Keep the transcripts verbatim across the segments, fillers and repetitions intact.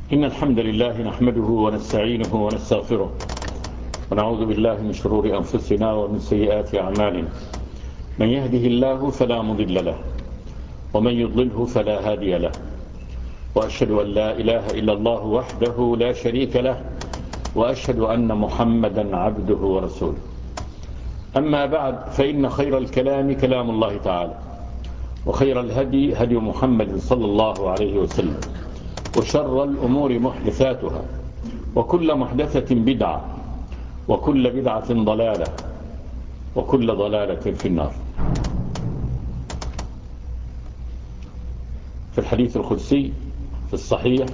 إن الحمد لله نحمده ونستعينه ونستغفره ونعوذ بالله من شرور أنفسنا ومن سيئات أعمالنا. من يهده الله فلا مضل له ومن يضلله فلا هادي له، وأشهد أن لا إله إلا الله وحده لا شريك له، وأشهد أن محمدا عبده ورسوله. أما بعد، فإن خير الكلام كلام الله تعالى، وخير الهدي هدي محمد صلى الله عليه وسلم، وشر الأمور محدثاتها، وكل محدثة بدعة، وكل بدعة ضلالة، وكل ضلالة في النار. في الحديث القدسي في الصحيح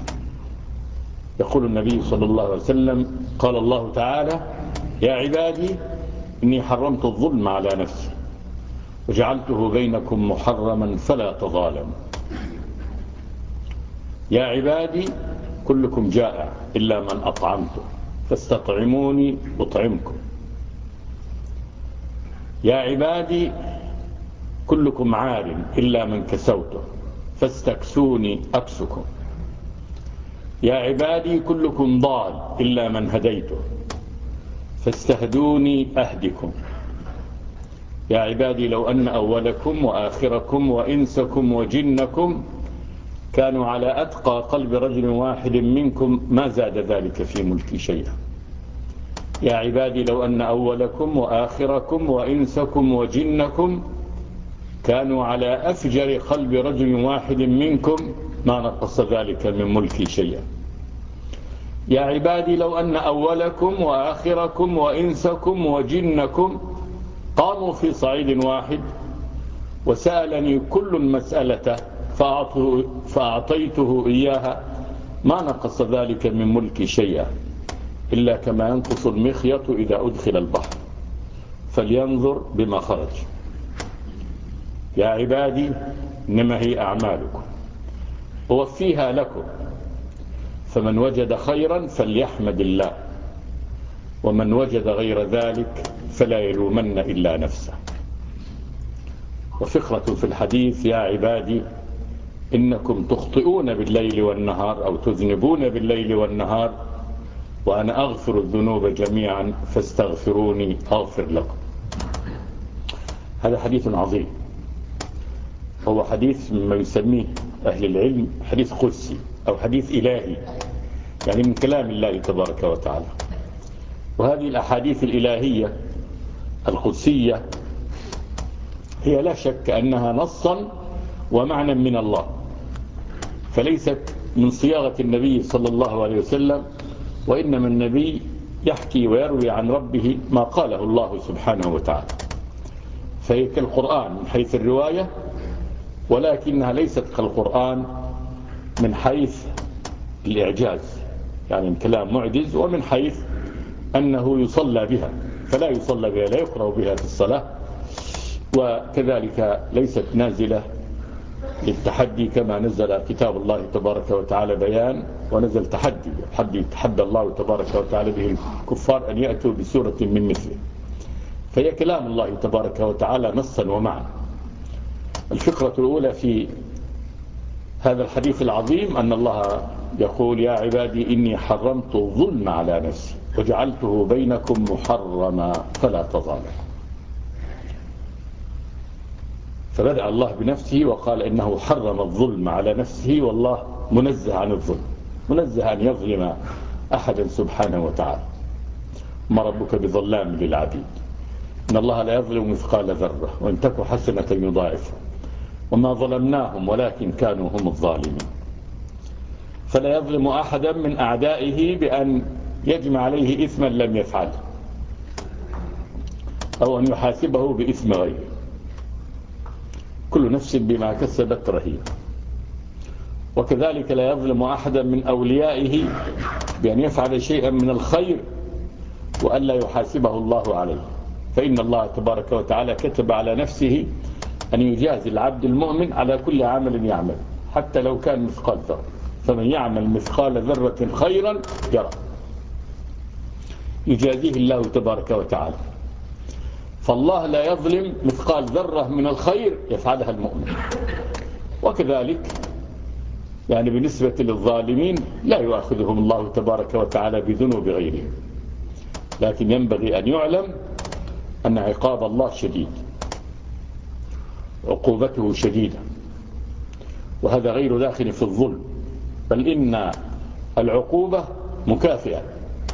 يقول النبي صلى الله عليه وسلم: قال الله تعالى: يا عبادي إني حرمت الظلم على نفسي وجعلته بينكم محرما فلا تظالموا. يا عبادي كلكم جائع إلا من أطعمته فاستطعموني أطعمكم. يا عبادي كلكم عار إلا من كسوته فاستكسوني أكسكم. يا عبادي كلكم ضال إلا من هديته فاستهدوني أهدكم. يا عبادي لو أن أولكم وآخركم وإنسكم وجنكم كانوا على أتقى قلب رجل واحد منكم ما زاد ذلك في ملكي شيئا. يا عبادي لو أن أولكم وآخركم وإنسكم وجنكم كانوا على أفجر قلب رجل واحد منكم ما نقص ذلك من ملكي شيئا. يا عبادي لو أن أولكم وآخركم وإنسكم وجنكم قاموا في صعيد واحد وسألني كل مسألة فأعطيته إياها ما نقص ذلك من ملكي شيئا، إلا كما ينقص المخيط إذا أدخل البحر فلينظر بما خرج. يا عبادي إنما هي أعمالكم أوفيها لكم، فمن وجد خيرا فليحمد الله، ومن وجد غير ذلك فلا يلومن إلا نفسه. وفقرة في الحديث: يا عبادي إنكم تخطئون بالليل والنهار أو تذنبون بالليل والنهار وأنا أغفر الذنوب جميعا فاستغفروني أغفر لكم. هذا حديث عظيم، هو حديث مما يسميه أهل العلم حديث قدسي أو حديث إلهي، يعني من كلام الله تبارك وتعالى. وهذه الأحاديث الإلهية القدسية هي لا شك أنها نصا ومعنى من الله، فليست من صياغة النبي صلى الله عليه وسلم، وإنما النبي يحكي ويروي عن ربه ما قاله الله سبحانه وتعالى، فهي كالقرآن من حيث الرواية، ولكنها ليست كالقرآن من حيث الإعجاز، يعني الكلام معجز، ومن حيث أنه يصلى بها، فلا يصلى بها، لا يقرأ بها في الصلاة، وكذلك ليست نازلة للتحدي كما نزل كتاب الله تبارك وتعالى بيان، ونزل تحدي حدي تحدى الله تبارك وتعالى به الكفار أن يأتوا بسورة من مثله، فهي كلام الله تبارك وتعالى نصا ومعنى. الفقرة الأولى في هذا الحديث العظيم أن الله يقول: يا عبادي إني حرمت الظلم على نفسي وجعلته بينكم محرما فلا تظالموا. فبدأ الله بنفسه وقال إنه حرم الظلم على نفسه، والله منزه عن الظلم، منزه أن يظلم أحدا سبحانه وتعالى. ما ربك بظلام للعبيد، إن الله لا يظلم مثقال ذرة وإن تك حسنة يضاعفها وما ظلمناهم ولكن كانوا هم الظالمين. فلا يظلم أحدا من أعدائه بأن يجمع عليه إثما لم يفعله أو أن يحاسبه بإثم غيره. كل نفس بما كسبت رهينة. وكذلك لا يظلم أحدا من أوليائه بأن يفعل شيئا من الخير وألا يحاسبه الله عليه، فإن الله تبارك وتعالى كتب على نفسه أن يجازي العبد المؤمن على كل عمل يعمل حتى لو كان مثقال ذرة، فمن يعمل مثقال ذرة خيرا يرى، يجازيه الله تبارك وتعالى. فالله لا يظلم مثقال ذرة من الخير يفعلها المؤمن. وكذلك يعني بالنسبة للظالمين لا يؤاخذهم الله تبارك وتعالى بذنوب غيرهم، لكن ينبغي أن يعلم أن عقاب الله شديد، عقوبته شديدة، وهذا غير داخل في الظلم، بل إن العقوبة مكافئة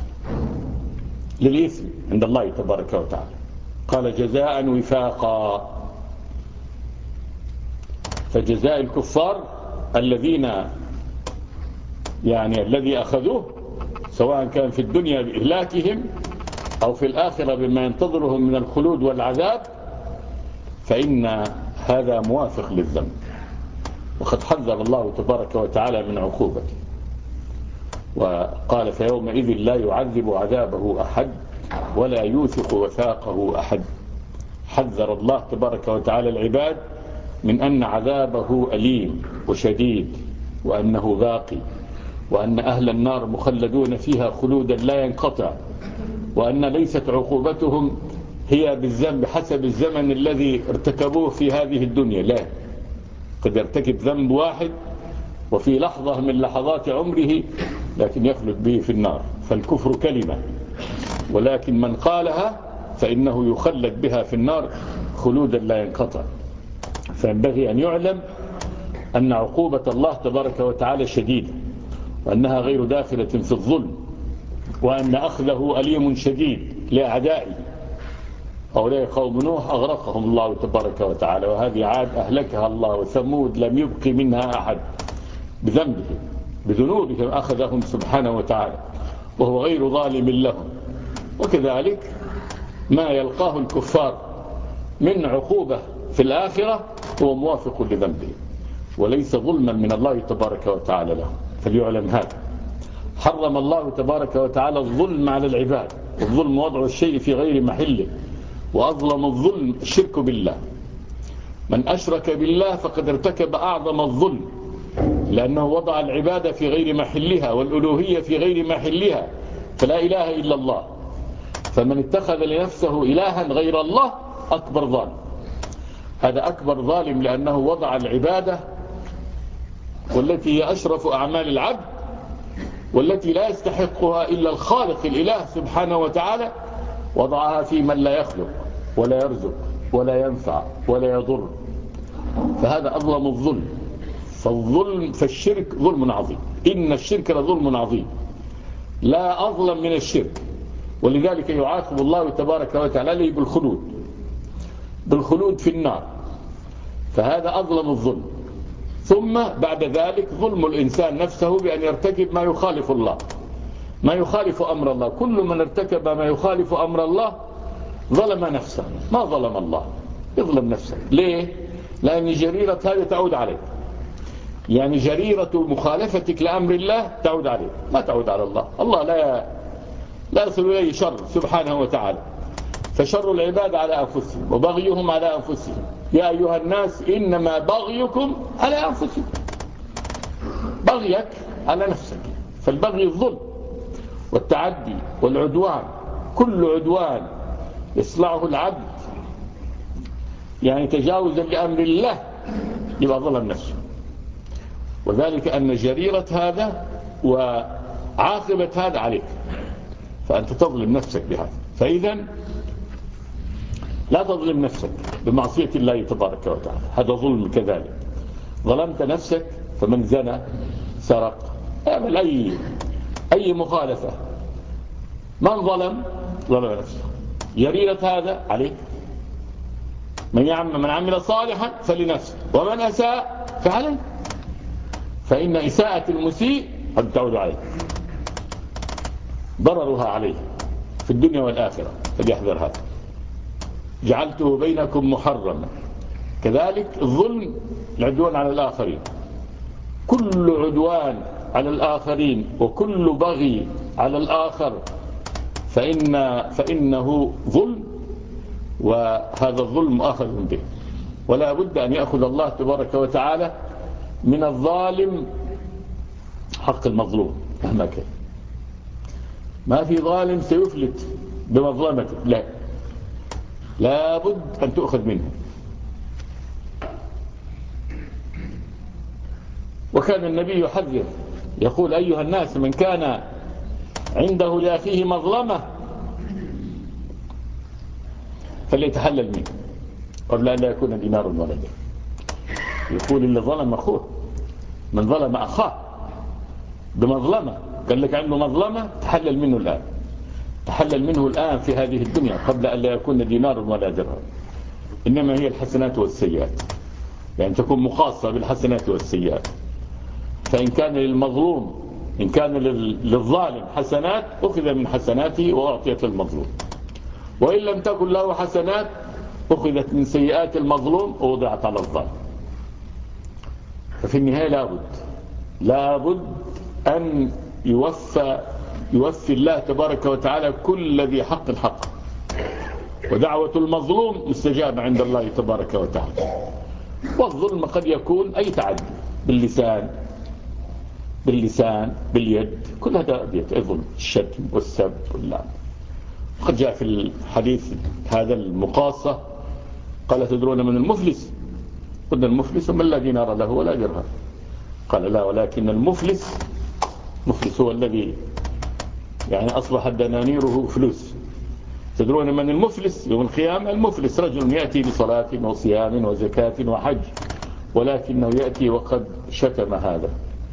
للإثم عند الله تبارك وتعالى. قال جزاء وفاقا، فجزاء الكفار الذين يعني الذي أخذوه سواء كان في الدنيا بإهلاكهم أو في الآخرة بما ينتظرهم من الخلود والعذاب، فإن هذا موافق للذنب، وقد حذر الله تبارك وتعالى من عقوبته، وقال فيومئذ لا يعذب عذابه أحد ولا يوثق وثاقه أحد. حذر الله تبارك وتعالى العباد من أن عذابه أليم وشديد، وأنه باقي، وأن أهل النار مخلدون فيها خلودا لا ينقطع، وأن ليست عقوبتهم هي بالذنب حسب الزمن الذي ارتكبوه في هذه الدنيا، لا، قد يرتكب ذنب واحد وفي لحظة من لحظات عمره لكن يخلد به في النار، فالكفر كلمة، ولكن من قالها فإنه يخلد بها في النار خلودا لا ينقطع. فينبغي أن يعلم أن عقوبة الله تبارك وتعالى شديدة، وأنها غير داخلة في الظلم، وأن أخذه أليم شديد لأعدائه. هؤلاء قوم نوح أغرقهم الله تبارك وتعالى، وهذه عاد أهلكها الله، وثمود لم يبق منها أحد بذنبهم بذنوبهم أخذهم سبحانه وتعالى، وهو غير ظالم لهم. وكذلك ما يلقاه الكفار من عقوبة في الآخرة هو موافق لذنبه وليس ظلما من الله تبارك وتعالى له، فليعلم هذا. حرم الله تبارك وتعالى الظلم على العباد، الظلم وضع الشيء في غير محله، وأظلم الظلم الشرك بالله. من أشرك بالله فقد ارتكب أعظم الظلم، لأنه وضع العبادة في غير محلها والألوهية في غير محلها، فلا إله إلا الله. فمن اتخذ لنفسه إلها غير الله أكبر ظالم، هذا أكبر ظالم، لأنه وضع العبادة والتي هي أشرف أعمال العبد والتي لا يستحقها إلا الخالق الإله سبحانه وتعالى، وضعها في من لا يخلق ولا يرزق ولا ينفع ولا يضر، فهذا أظلم الظلم. فالظلم فالشرك ظلم عظيم، إن الشرك لظلم عظيم، لا أظلم من الشرك. ولذلك يعاقب الله تبارك وتعالى بالخلود بالخلود في النار، فهذا أظلم الظلم. ثم بعد ذلك ظلم الإنسان نفسه بأن يرتكب ما يخالف الله، ما يخالف أمر الله. كل من ارتكب ما يخالف أمر الله ظلم نفسه، ما ظلم الله، يظلم نفسه. ليه؟ لأن جريرة هذا تعود عليك، يعني جريرة مخالفتك لأمر الله تعود عليك، ما تعود على الله. الله لا لا يصل إليه شر سبحانه وتعالى، فشر العباد على أنفسهم وبغيهم على أنفسهم. يا أيها الناس إنما بغيكم على أنفسكم، بغيك على نفسك، فالبغي الظلم والتعدي والعدوان، كل عدوان يصنعه العبد يعني تجاوزا لأمر الله يبقى ظلم نفسه. وذلك أن جريرة هذا وعاقبة هذا عليك، فأنت تظلم نفسك بهذا. فإذا لا تظلم نفسك بمعصية الله تبارك وتعالى، هذا ظلم كذلك. ظلمت نفسك، فمن زنى سرق اعمل أي أي مخالفة، من ظلم ظلم نفسه، جريرة هذا عليك. من يعمل من عمل صالحا فلنفسه ومن أساء فعليه، فإن إساءة المسيء قد تعود عليه، ضررها عليه في الدنيا والآخرة، فليحذر هذا. جعلته بينكم محرما. كذلك الظلم العدوان على الآخرين، كل عدوان على الآخرين وكل بغي على الآخر فإن فإنه ظلم، وهذا الظلم آخذ به، ولا بد أن يأخذ الله تبارك وتعالى من الظالم حق المظلوم مهما كان. ما في ظالم سيفلت بمظلمته، لا، لا بد أن تؤخذ منه. وكان النبي يحذر يقول أيها الناس من كان عنده لأخيه مظلمة فليتحلل منه قبل أن لا يكون دينار ولا درهم. يقول اللي ظلم أخوه، من ظلم أخاه بمظلمة، قال لك عنده مظلمة تحلل منه الآن، تحلل منه الآن في هذه الدنيا قبل أن لا يكون دينار ولا درهم. إنما هي الحسنات والسيئات، يعني تكون مقاصة بالحسنات والسيئات. فإن كان للمظلوم إن كان للظالم حسنات أخذ من حسناته وأعطيت المظلوم، وإن لم تكن له حسنات أخذت من سيئات المظلوم ووضعت على الظالم. ففي النهاية لابد لابد أن يوفى يوفي الله تبارك وتعالى كل ذي حق حق، ودعوة المظلوم مستجابة عند الله تبارك وتعالى. والظلم قد يكون أي تعدي باللسان باللسان باليد، كل هذا ظلم، الشتم والسب واللعن. قد جاء في الحديث هذا المقاصة قال تدرون من المفلس؟ قلنا المفلس من لا دينار له ولا درهم. قال لا، ولكن المفلس مفلس هو الذي يعني أصبحت دنانيره فلوس. تدرون من المفلس يوم القيامة؟ المفلس رجل يأتي بصلاة وصيام وزكاة وحج، ولكنه يأتي وقد شتم هذا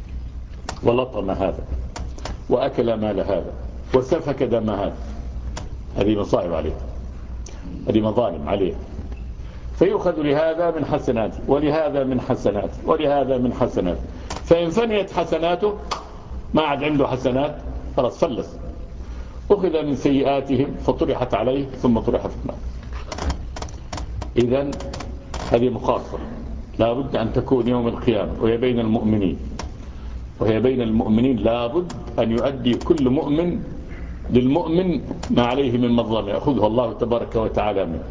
ولطم هذا وأكل مال هذا وسفك دم هذا. هذه مصائب عليه، هذه مظالم عليه. فيؤخذ لهذا من حسناته ولهذا من حسناته ولهذا من حسناته، فإن فنيت حسناته ما عاد عنده حسنات خلاص فلس، أخذ من سيئاتهم فطرحت عليه ثم طرح في النار. إذن هذه مقاصة لابد أن تكون يوم القيامة، وهي بين المؤمنين وهي بين المؤمنين لابد أن يؤدي كل مؤمن للمؤمن ما عليه من مظلمة يأخذها الله تبارك وتعالى منه.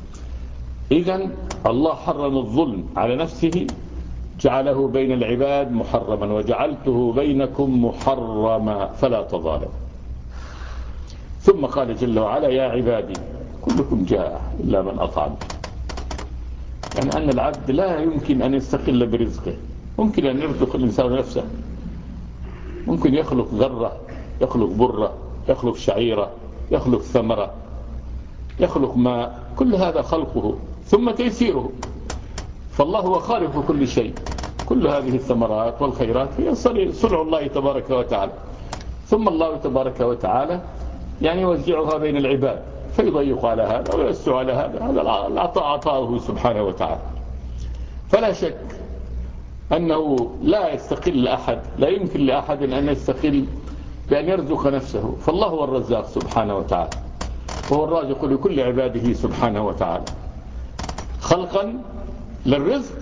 إذن الله حرم الظلم على نفسه، جعله بين العباد محرما، وجعلته بينكم محرما فلا تظالموا. ثم قال جل وعلا يا عبادي كلكم جائع إلا من أطعم. يعني أن العبد لا يمكن أن يستقل برزقه، ممكن أن يرزق الإنسان نفسه، ممكن يخلق ذرة، يخلق برة، يخلق شعيرة، يخلق ثمرة، يخلق ماء، كل هذا خلقه ثم تيسيره. فالله هو خالق كل شيء، كل هذه الثمرات والخيرات هي صنع الله تبارك وتعالى. ثم الله تبارك وتعالى يعني يوزعها بين العباد، فيضيق على هذا ويسع على هذا. هذا العطاء عطاؤه سبحانه وتعالى. فلا شك أنه لا يستقل أحد، لا يمكن لأحد أن يستقل بأن يرزق نفسه، فالله هو الرزاق سبحانه وتعالى، وهو الرازق لكل عباده سبحانه وتعالى، خلقا للرزق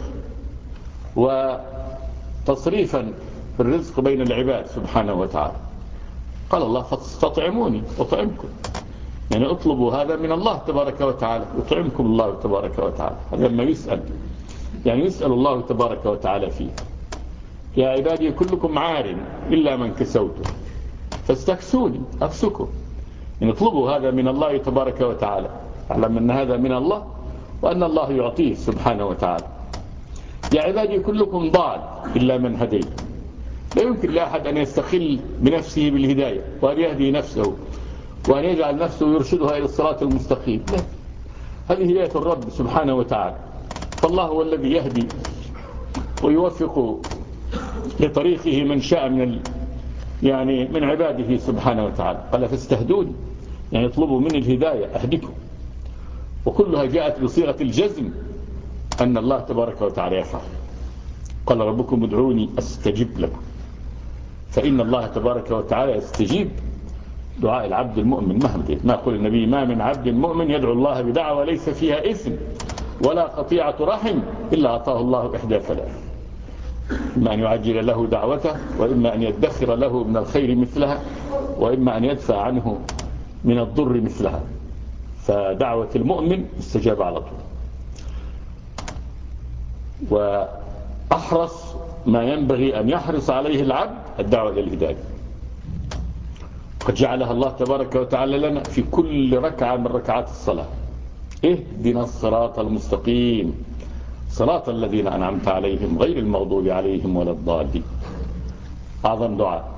وتصريفا في الرزق بين العباد سبحانه وتعالى. قال الله فاستطعموني أطعمكم، يعني اطلبوا هذا من الله تبارك وتعالى يطعمكم الله تبارك وتعالى. هذا لما يسأل، يعني يسأل الله تبارك وتعالى فيه يا عبادي كلكم عار إلا من كسوته فاستكسوني أكسكم. يعني اطلبوا هذا من الله تبارك وتعالى، اعلم أن هذا من الله وأن الله يعطيه سبحانه وتعالى. يا عبادي كلكم ضال إلا من هديت. لا يمكن لأحد أن يستقل بنفسه بالهداية وأن يهدي نفسه وأن يجعل نفسه يرشدها إلى الصراط المستقيم، لا، هذه هداية الرب سبحانه وتعالى. فالله هو الذي يهدي ويوفق لطريقه من شاء من ال... يعني من عباده سبحانه وتعالى. قال فاستهدوني، يعني اطلبوا مني الهداية أهدكم. وكلها جاءت بصيغة الجزم أن الله تبارك وتعالى يفعل. قال ربكم ادعوني أستجب لكم، فإن الله تبارك وتعالى يستجيب دعاء العبد المؤمن مهما كان. ما يقول النبي ما من عبد مؤمن يدعو الله بدعوة ليس فيها إثم ولا قطيعة رحم إلا أعطاه الله إحدى ثلاث: إما أن يعجل له دعوته، وإما أن يدخر له من الخير مثلها، وإما أن يدفع عنه من الضر مثلها. فدعوة المؤمن استجاب على طول. وأحرص ما ينبغي أن يحرص عليه العبد الدعوة للهداية. قد جعلها الله تبارك وتعالى لنا في كل ركعة من ركعات الصلاة. اهدنا الصراط المستقيم صراط الذين أنعمت عليهم غير المغضوب عليهم ولا الضالين. أعظم دعاء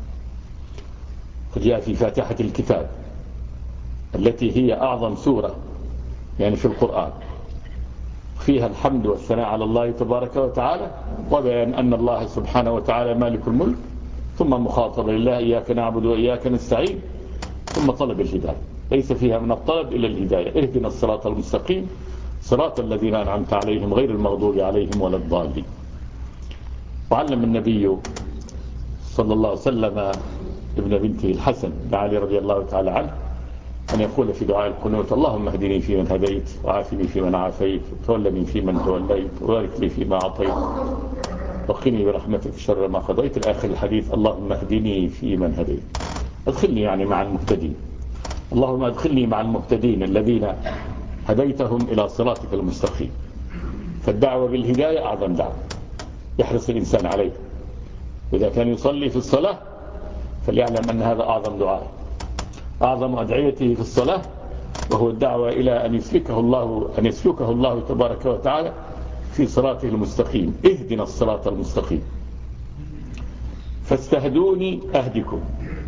جاء في فاتحة الكتاب التي هي أعظم سورة يعني في القرآن، فيها الحمد والثناء على الله تبارك وتعالى، وبيان أن الله سبحانه وتعالى مالك الملك، ثم مخاطبة لله إياك نعبد وإياك نستعين، ثم طلب الهداية. ليس فيها من الطلب إلا الهداية. اهدنا الصراط المستقيم صراط الذين أنعمت عليهم غير المغضوب عليهم ولا الضالين. وعلم النبي صلى الله عليه وسلم ابن بنته الحسن بن علي رضي الله تعالى عنه أن يقول في دعاء القنوت: اللهم اهدني فيمن هديت، وعافني فيمن عافيت، وتولني فيمن توليت، وبارك لي فيما أعطيت، وقني برحمتك شر ما قضيت. الآخر الحديث: اللهم اهدني فيمن هديت. ادخلني يعني مع المهتدين، اللهم ادخلني مع المهتدين الذين هديتهم إلى صراطك المستقيم. فالدعوة بالهداية أعظم دعوة يحرص الإنسان عليه. وإذا كان يصلي في الصلاة فليعلم أن هذا أعظم دعاء، أعظم أدعيته في الصلاة، وهو الدعوة إلى أن يسلكه الله أن يسلكه الله تبارك وتعالى في صراطه المستقيم. اهدنا الصراط المستقيم فاستهدوني أهدكم.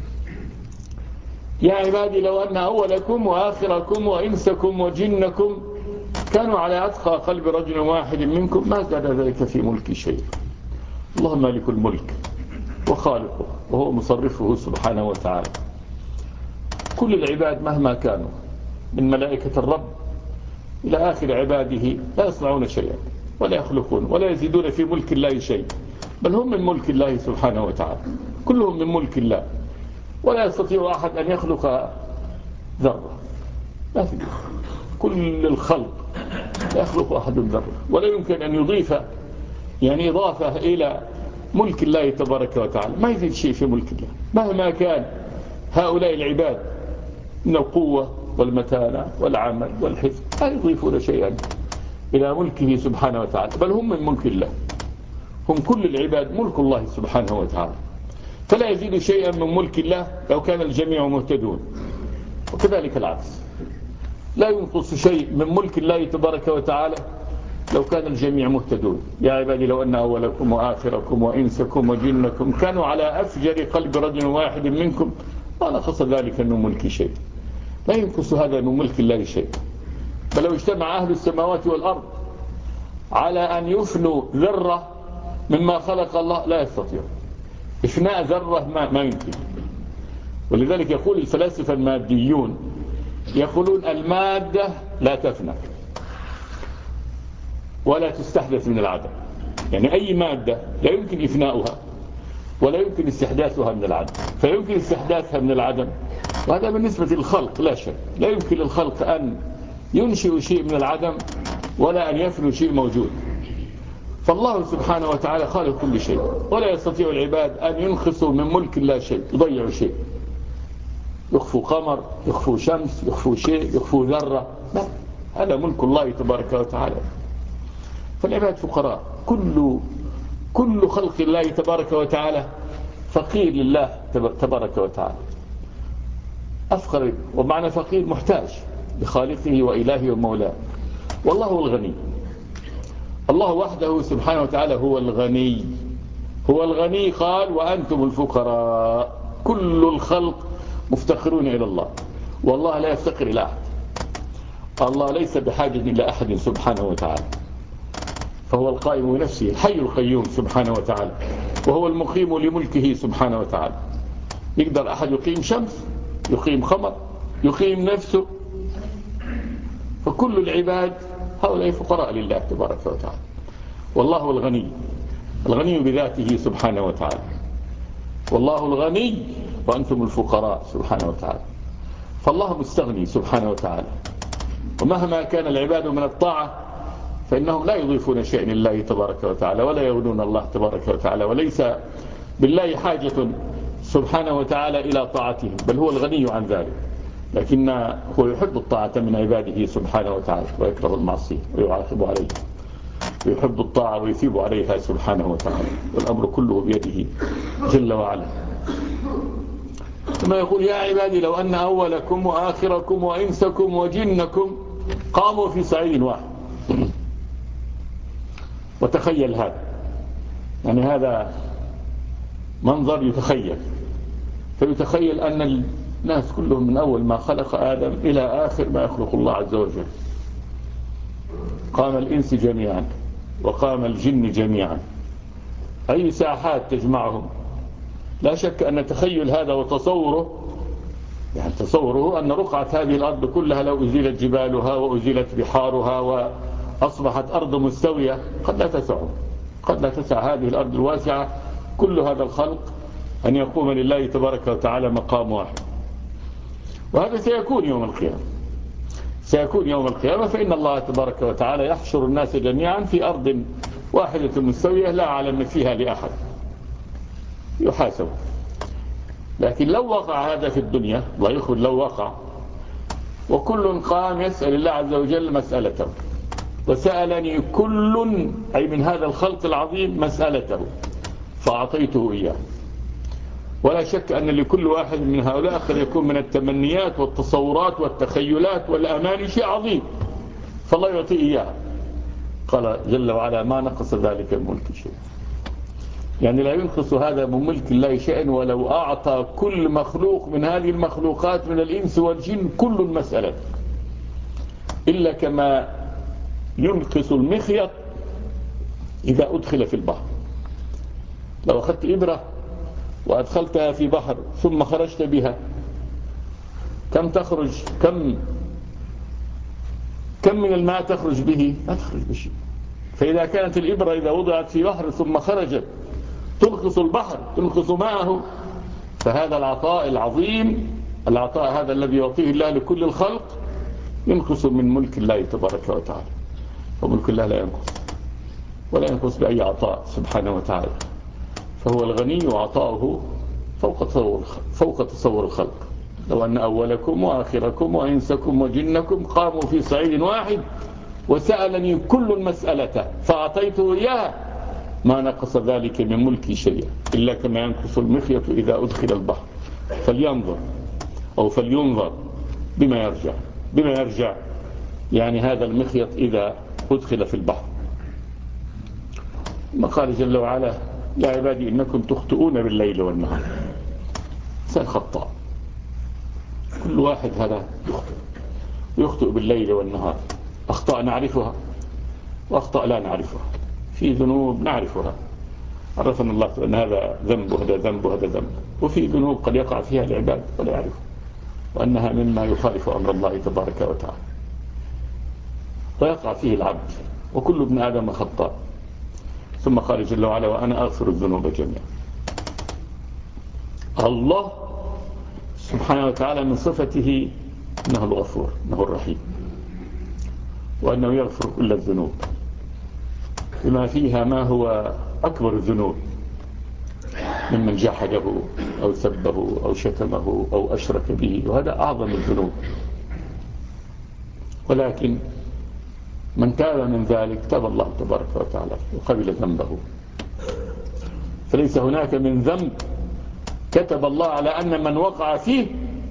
يا عبادي لو أن أولكم وآخركم وإنسكم وجنكم كانوا على أتقى قلب رجل واحد منكم ما زاد ذلك في ملك شيء. الله مالك الملك وخالقه وهو مصرفه سبحانه وتعالى. كل العباد مهما كانوا من ملائكة الرب إلى آخر عباده لا يصنعون شيئا ولا يخلقون ولا يزيدون في ملك الله شيء، بل هم من ملك الله سبحانه وتعالى. كلهم من ملك الله، ولا يستطيع أحد أن يخلق ذرة. لا في كل الخلق لا يخلق أحد ذرة، ولا يمكن أن يضيف يعني إضافة إلى ملك الله تبارك وتعالى. ما يزيد شيء في ملك الله مهما كان هؤلاء العباد من القوة والمتانة والعمل والحفظ، لا يضيفون شيئا إلى ملكه سبحانه وتعالى، بل هم من ملك الله. هم كل العباد ملك الله سبحانه وتعالى، فلا يزيد شيئا من ملك الله لو كان الجميع مهتدون، وكذلك العكس لا ينقص شيء من ملك الله تبارك وتعالى لو كان الجميع مهتدون. يا عبادي لو أن أولكم وآخركم وإنسكم وجنكم كانوا على أفجر قلب رجل واحد منكم ما نقص ذلك من ملك شيء. لا ينقص هذا من ملك الله شيء. بل لو اجتمع أهل السماوات والأرض على أن يفنوا ذرة مما خلق الله لا يستطيع إفناء ذرة، ما, ما يمكن. ولذلك يقول الفلاسفة الماديون يقولون المادة لا تفنى ولا تستحدث من العدم. يعني أي مادة لا يمكن إفناؤها ولا يمكن استحداثها من العدم، فيمكن استحداثها من العدم. وهذا بالنسبة للخلق لا شك، لا يمكن للخلق أن ينشئ شيء من العدم ولا أن يفنوا شيء موجود. فالله سبحانه وتعالى خالق كل شيء، ولا يستطيع العباد أن ينخصوا من ملك الله شيء، يضيعوا شيء، يخفوا قمر، يخفوا شمس، يخفوا شيء، يخفوا ذرة. لا، هذا ملك الله تبارك وتعالى. فالعباد فقراء، كل كل خلق الله تبارك وتعالى فقير لله تبارك وتعالى. أفقر، ومعنى فقير محتاج لخالقه وإلهه ومولاه. والله هو الغني. الله وحده سبحانه وتعالى هو الغني، هو الغني. قال وأنتم الفقراء. كل الخلق مفتقرون إلى الله، والله لا يفتقر إلى أحد. الله ليس بحاجة إلى أحد سبحانه وتعالى، فهو القائم بنفسه الحي القيوم سبحانه وتعالى، وهو المقيم لملكه سبحانه وتعالى. يقدر أحد يقيم شمس، يقيم قمر، يقيم نفسه؟ فكل العباد هؤلاء فقراء لله تبارك وتعالى. والله هو الغني، الغني بذاته سبحانه وتعالى. والله الغني وأنتم الفقراء سبحانه وتعالى. فالله مستغني سبحانه وتعالى، ومهما كان العباد من الطاعة فإنهم لا يضيفون شيئا لله تبارك وتعالى ولا يغنون الله تبارك وتعالى، وليس بالله حاجة سبحانه وتعالى إلى طاعتهم، بل هو الغني عن ذلك. لكن هو يحب الطاعة من عباده سبحانه وتعالى ويكره المعصية ويعاقب عليها، ويحب الطاعة ويثيب عليها سبحانه وتعالى، والأمر كله بيده جل وعلا. ثم يقول يا عبادي لو أن أولكم وآخركم وإنسكم وجنكم قاموا في صعيد واحد. وتخيل هذا، يعني هذا منظر يتخيل، فيتخيل أن الناس كلهم من أول ما خلق آدم إلى آخر ما يخلق الله عز وجل، قام الإنس جميعا وقام الجن جميعا، أي ساحات تجمعهم. لا شك أن تخيل هذا وتصوره، يعني تصوره أن رقعة هذه الأرض كلها لو أزيلت جبالها وأزيلت بحارها وأصبحت أرض مستوية قد لا تسع، قد لا تسع هذه الأرض الواسعة كل هذا الخلق أن يقوم لله تبارك وتعالى مقام واحد. وهذا سيكون يوم القيامة، سيكون يوم القيامة، فإن الله تبارك وتعالى يحشر الناس جميعا في أرض واحدة مستوية لا علم فيها لأحد، يحاسب. لكن لو وقع هذا في الدنيا، الله يخبر لو وقع، وكل قام يسأل الله عز وجل مسألته، وسألني كل أي من هذا الخلق العظيم مسألته فأعطيته إياه، ولا شك أن لكل واحد من هؤلاء قد يكون من التمنيات والتصورات والتخيلات والأماني شيء عظيم، فالله يعطيه إياه. قال جل وعلا ما نقص ذلك من ملك شيء، يعني لا ينقص هذا من ملك الله شيئا ولو أعطى كل مخلوق من هذه المخلوقات من الإنس والجن كل المسألة، إلا كما ينقص المخيط إذا أدخل في البحر. لو أخذت إبرة وأدخلتها في بحر ثم خرجت بها، كم تخرج، كم كم من الماء تخرج به؟ لا تخرج بشيء. فإذا كانت الإبرة إذا وضعت في بحر ثم خرجت تنقص البحر، تنقص ماءه، فهذا العطاء العظيم، العطاء هذا الذي يعطيه الله لكل الخلق ينقص من ملك الله تبارك وتعالى، وملك الله لا ينقص ولا ينقص بأي عطاء سبحانه وتعالى، فهو الغني وعطاؤه فوق تصور فوق تصور الخلق. لو أن أولكم وآخركم وإنسكم وجنكم قاموا في صعيد واحد وسألني كل المسألة فأعطيته إياها ما نقص ذلك من ملكي شيئا إلا كما ينقص المخيط إذا أدخل البحر. فلينظر أو فلينظر بما يرجع، بما يرجع يعني هذا المخيط إذا أدخل في البحر. ما قال جل وعلا يا عبادي إنكم تخطئون بالليل والنهار، إنسان خطاء، كل واحد هذا يخطئ ويخطئ بالليل والنهار، أخطاء نعرفها وأخطاء لا نعرفها، في ذنوب نعرفها عرفنا الله أن هذا ذنب وهذا ذنب وهذا ذنب، وفي ذنوب قد يقع فيها العباد ولا يعرفها وأنها مما يخالف أمر الله تبارك وتعالى ويقع فيه العبد، وكل ابن آدم خطاء. ثم قال جل وعلا وأنا أغفر الذنوب جميعا. الله سبحانه وتعالى من صفته أنه الغفور، أنه الرحيم، وأنه يغفر كل الذنوب بما فيها ما هو أكبر الذنوب ممن جحده أو سبه أو شتمه أو أشرك به، وهذا أعظم الذنوب. ولكن من تاب من ذلك تاب الله تبارك وتعالى وقبل ذنبه، فليس هناك من ذنب كتب الله على أن من وقع فيه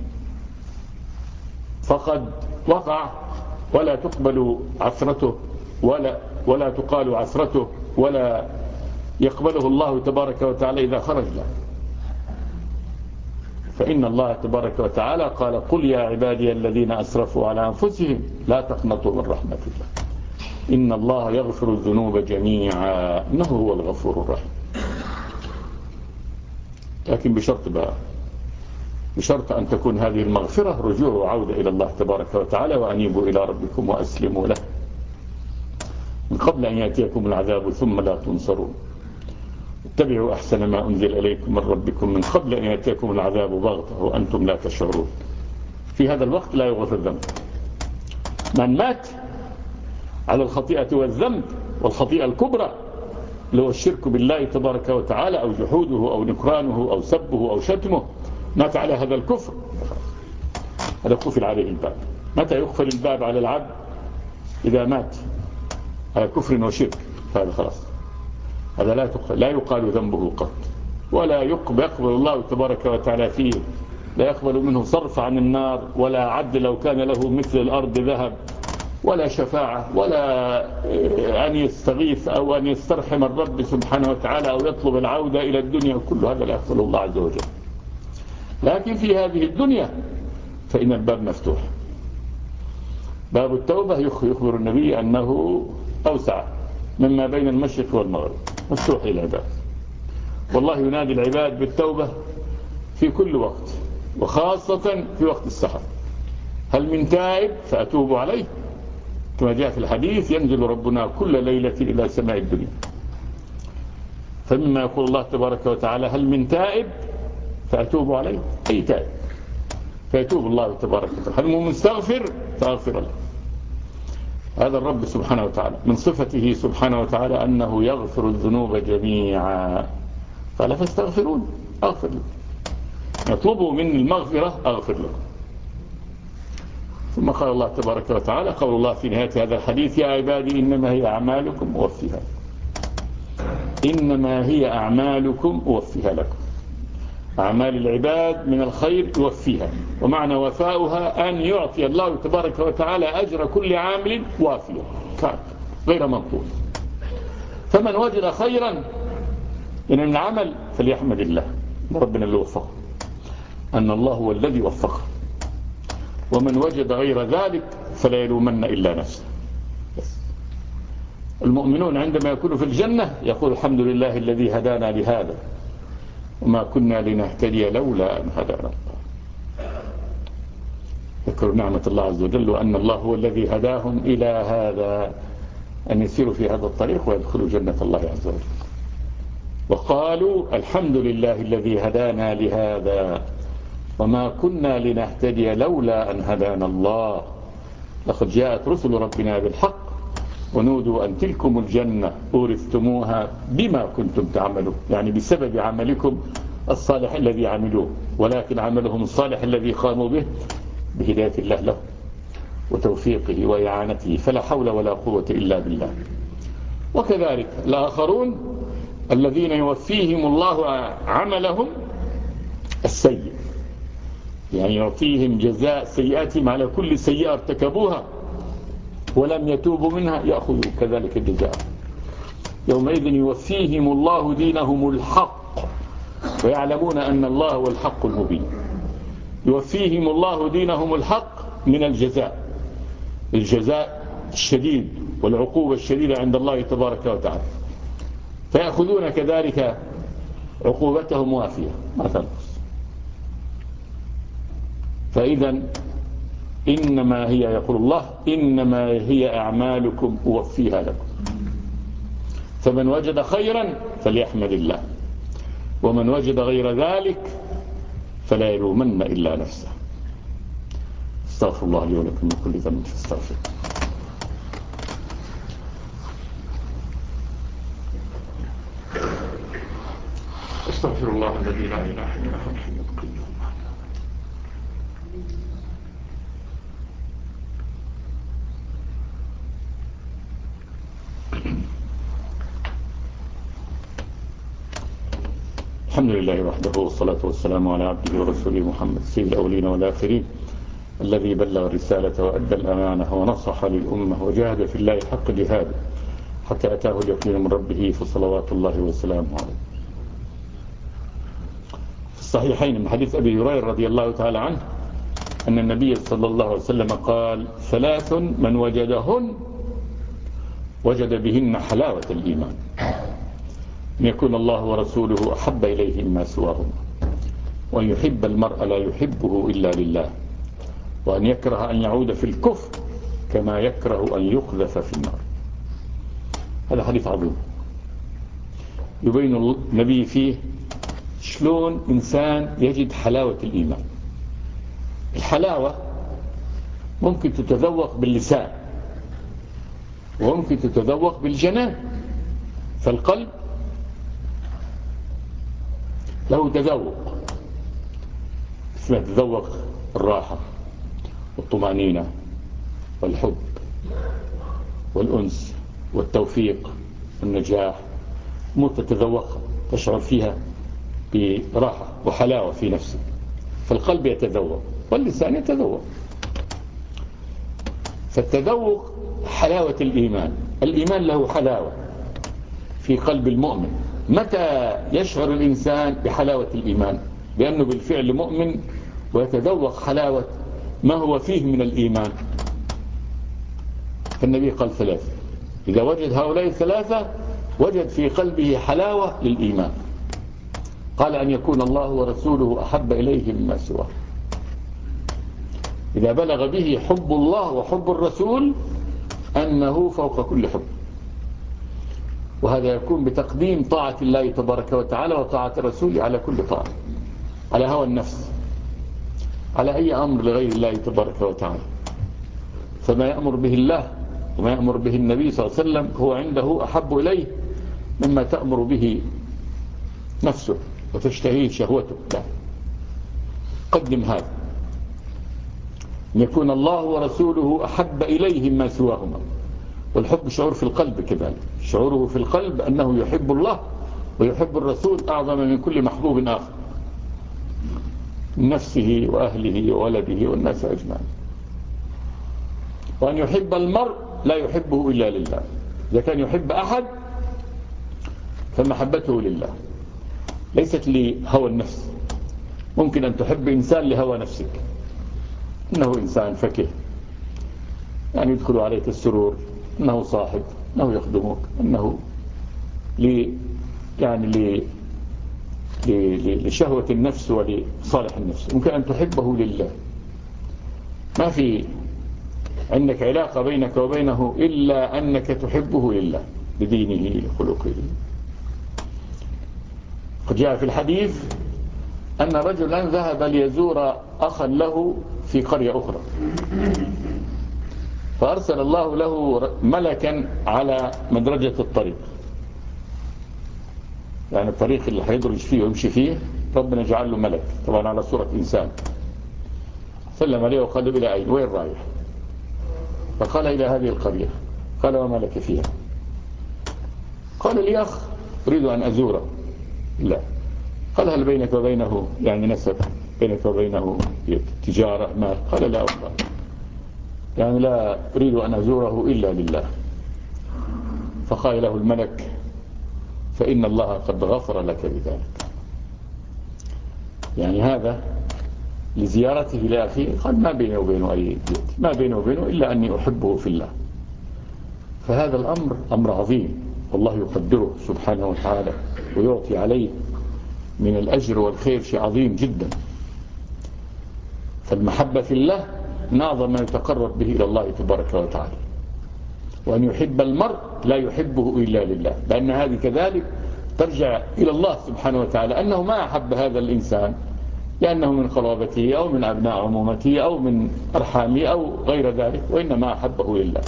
فقد وقع ولا تقبل عثرته ولا ولا تقال عثرته ولا يقبله الله تبارك وتعالى إذا خرج له. فإن الله تبارك وتعالى قال قل يا عبادي الذين أسرفوا على أنفسهم لا تقنطوا من رحمة الله إن الله يغفر الذنوب جميعا إنه هو الغفور الرحيم. لكن بشرط بقى، بشرط أن تكون هذه المغفرة رجوع وعودة إلى الله تبارك وتعالى وأنيبوا إلى ربكم وأسلموا له من قبل أن يأتيكم العذاب ثم لا تنصرون اتبعوا أحسن ما أنزل إليكم من ربكم من قبل أن يأتيكم العذاب بغتة وأنتم لا تشعرون. في هذا الوقت لا يغفر الذنب. من مات على الخطيئة والذنب والخطيئة الكبرى اللي هو الشرك بالله تبارك وتعالى أو جحوده أو نكرانه أو سبه أو شتمه، مات على هذا الكفر، هذا قفل عليه الباب. متى يقفل الباب على العبد؟ إذا مات على كفر وشرك، فهذا خلاص، هذا لا تقبل، لا يقال ذنبه قط ولا يقبل, يقبل الله تبارك وتعالى فيه، لا يقبل منه صرف عن النار ولا عد لو كان له مثل الأرض ذهب ولا شفاعة ولا أن يستغيث أو أن يسترحم الرب سبحانه وتعالى أو يطلب العودة إلى الدنيا، كل هذا لا يقبله الله عز وجل. لكن في هذه الدنيا فإن الباب مفتوح. باب التوبة يخبر النبي أنه أوسع مما بين المشرق والمغرب، مفتوح للعباد. والله ينادي العباد بالتوبة في كل وقت، وخاصة في وقت السحر. هل من تائب فأتوب عليه، كما جاء في الحديث ينزل ربنا كل ليلة إلى سماء الدنيا. فمما يقول الله تبارك وتعالى هل من تائب فأتوب عليه، أي تائب فيتوب الله تبارك وتعالى. هل من مستغفر فأغفر له. هذا الرب سبحانه وتعالى من صفته سبحانه وتعالى أنه يغفر الذنوب جميعا، قال فاستغفرون أغفر له. يطلبوا مني المغفرة أغفر له. ثم قال الله تبارك وتعالى قول الله في نهاية هذا الحديث يا عبادي إنما هي أعمالكم أوفيها، إنما هي أعمالكم أوفيها لكم. أعمال العباد من الخير يوفيها، ومعنى وفاؤها أن يعطي الله تبارك وتعالى أجر كل عامل وافيا غير منقوص. فمن وجد خيرا من العمل فليحمد الله، ربنا اللي وفقه، أن الله هو الذي وفقه. ومن وجد غير ذلك فلا يلومن إلا نفسه. المؤمنون عندما يكونوا في الجنة يقول الحمد لله الذي هدانا لهذا وما كنا لنهتدي لولا أن هدانا الله. ذكروا نعمة الله عز وجل وأن الله هو الذي هداهم إلى هذا، أن يسيروا في هذا الطريق ويدخلوا جنة الله عز وجل. وقالوا الحمد لله الذي هدانا لهذا وما كنا لنهتدي لولا أن هدانا الله لقد جاءت رسل ربنا بالحق ونودوا أن تلكم الجنة أورثتموها بما كنتم تعملون، يعني بسبب عملكم الصالح الذي عملوه، ولكن عملهم الصالح الذي قاموا به بهداية الله له وتوفيقه وإعانته، فلا حول ولا قوة إلا بالله. وكذلك الآخرون الذين يوفيهم الله عملهم السيء، يعني يعطيهم جزاء سيئاتهم على كل سيئة ارتكبوها ولم يتوبوا منها، يأخذوا كذلك الجزاء. يومئذ يوفيهم الله دينهم الحق ويعلمون أن الله هو الحق المبين. يوفيهم الله دينهم الحق من الجزاء، الجزاء الشديد والعقوبة الشديدة عند الله تبارك وتعالى، فيأخذون كذلك عقوبتهم وافية ما تنقص. فإذا إنما هي يقول الله إنما هي أعمالكم أوفيها لكم، فمن وجد خيرا فليحمد الله، ومن وجد غير ذلك فلا يلومن إلا نفسه. استغفر الله لي ولكم من كل ذنب فاستغفر. استغفر الله الذي لا إله إلا هو الحي القيوم. الحمد لله وحده والصلاة والسلام على عبده ورسوله محمد سيد الأولين والآخرين الذي بلغ الرسالة وأدى الأمانة ونصح للأمة وجاهد في الله حق جهاده حتى أتاه اليقين من ربه فصلوات الله وسلامه عليه. في الصحيحين من حديث أبي هريرة رضي الله تعالى عنه أن النبي صلى الله عليه وسلم قال ثلاث من وجدهن وجد بهن حلاوة الإيمان: أن يكون الله ورسوله أحب إليه مما سواهما، وأن يحب المرء لا يحبه إلا لله، وأن يكره أن يعود في الكفر كما يكره أن يقذف في النار. هذا حديث عظيم يبين النبي فيه شلون إنسان يجد حلاوة الإيمان. الحلاوة ممكن تتذوق باللسان وممكن تتذوق بالجنان، فالقلب له تذوق، اسمه تذوق الراحة والطمأنينة والحب والأنس والتوفيق والنجاح، مو تتذوقها تشعر فيها براحة وحلاوة في نفسك، فالقلب يتذوق واللسان يتذوق. فالتذوق حلاوة الإيمان. الإيمان له حلاوة في قلب المؤمن. متى يشعر الإنسان بحلاوة الإيمان؟ لأنه بالفعل مؤمن ويتذوق حلاوة ما هو فيه من الإيمان. فالنبي قال ثلاثة، إذا وجد هؤلاء الثلاثة وجد في قلبه حلاوة للإيمان. قال أن يكون الله ورسوله أحب إليه مما سواه. إذا بلغ به حب الله وحب الرسول أنه فوق كل حب، وهذا يكون بتقديم طاعة الله تبارك وتعالى وطاعة الرسول على كل طاعة، على هوى النفس، على أي أمر لغير الله تبارك وتعالى. فما يأمر به الله وما يأمر به النبي صلى الله عليه وسلم هو عنده أحب إليه مما تأمر به نفسه وتشتهيه شهوته. لا، قدم هذا، أن يكون الله ورسوله أحب إليه ما سواهما. والحب شعور في القلب كذلك، شعوره في القلب أنه يحب الله ويحب الرسول أعظم من كل محبوب آخر، من نفسه وأهله وولده والناس أجمعين. وأن يحب المرء لا يحبه إلا لله. إذا كان يحب أحد فمحبته لله ليست لهوى النفس. ممكن أن تحب إنسان لهوى نفسك، إنه إنسان فكه، يعني يدخل عليك السرور، إنه صاحب، إنه يخدمك، إنه لي يعني لي لشهوة النفس ولصالح النفس. ممكن أن تحبه لله، ما في عندك علاقة بينك وبينه إلا أنك تحبه لله، لدينه لخلقه. قد جاء في الحديث أن رجلا ذهب ليزور أخا له في قرية أخرى، فأرسل الله له ملكا على مدرجة الطريق، يعني الطريق اللي هيدرج فيه ويمشي فيه ربنا جعل له ملك طبعا على صورة إنسان. سلم عليه وقال له إلى أين؟ وين رايح؟ فقال إلى هذه القرية. قال وما لك فيها؟ قال لي أخ أريد أن أزوره. لا. قال هل بينك وبينه يعني نسب، بينك وبينه تجارة مال؟ قال لا أخبر، يعني لا أريد أن أزوره إلا لله. فقال له الملك فإن الله قد غفر لك بذلك. يعني هذا لزيارته لأخيه قال ما بينه وبينه أي بيت، ما بينه وبينه إلا أني أحبه في الله. فهذا الأمر أمر عظيم، والله يقدره سبحانه وتعالى ويعطي عليه من الأجر والخير شيء عظيم جدا. فالمحبة في الله من أعظم ما يتقرب به إلى الله تبارك وتعالى. وأن يحب المرء لا يحبه إلا لله، لأن هذه كذلك ترجع إلى الله سبحانه وتعالى، أنه ما أحب هذا الإنسان لأنه من قرابته أو من أبناء عمومته أو من أرحامه أو غير ذلك، وإنما أحبه لله.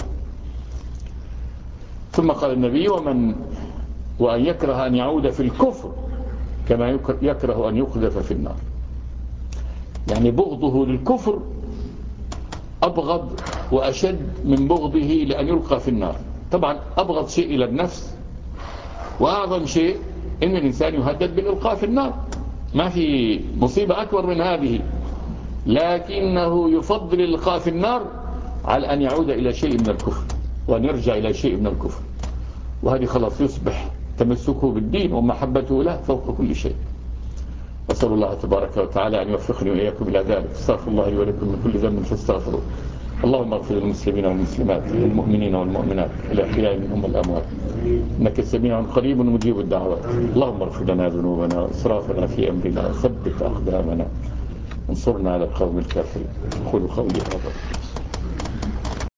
ثم قال النبي ومن وأن يكره أن يعود في الكفر كما يكره أن يقذف في النار. يعني بغضه للكفر أبغض وأشد من بغضه لأن يلقى في النار. طبعا أبغض شيء إلى النفس وأعظم شيء إن الإنسان يهدد بالإلقاء في النار، ما في مصيبة أكبر من هذه، لكنه يفضل الإلقاء في النار على أن يعود إلى شيء من الكفر وأن يرجع إلى شيء من الكفر. وهذه خلاص يصبح تمسكه بالدين ومحبته له فوق كل شيء. أسأل الله تبارك وتعالى أن يوفقني وإياكم إلى ذلك. استغفر الله لي ولكم من كل ذنب فاستغفروه. اللهم اغفر للمسلمين والمسلمات والمؤمنين والمؤمنات الأحياء منهم والأموات إنك سميع قريب مجيب الدعوات. اللهم اغفر لنا ذنوبنا وإسرافنا في أمرنا وثبت أقدامنا وانصرنا على القوم الكافرين. قولوا قولي هذا.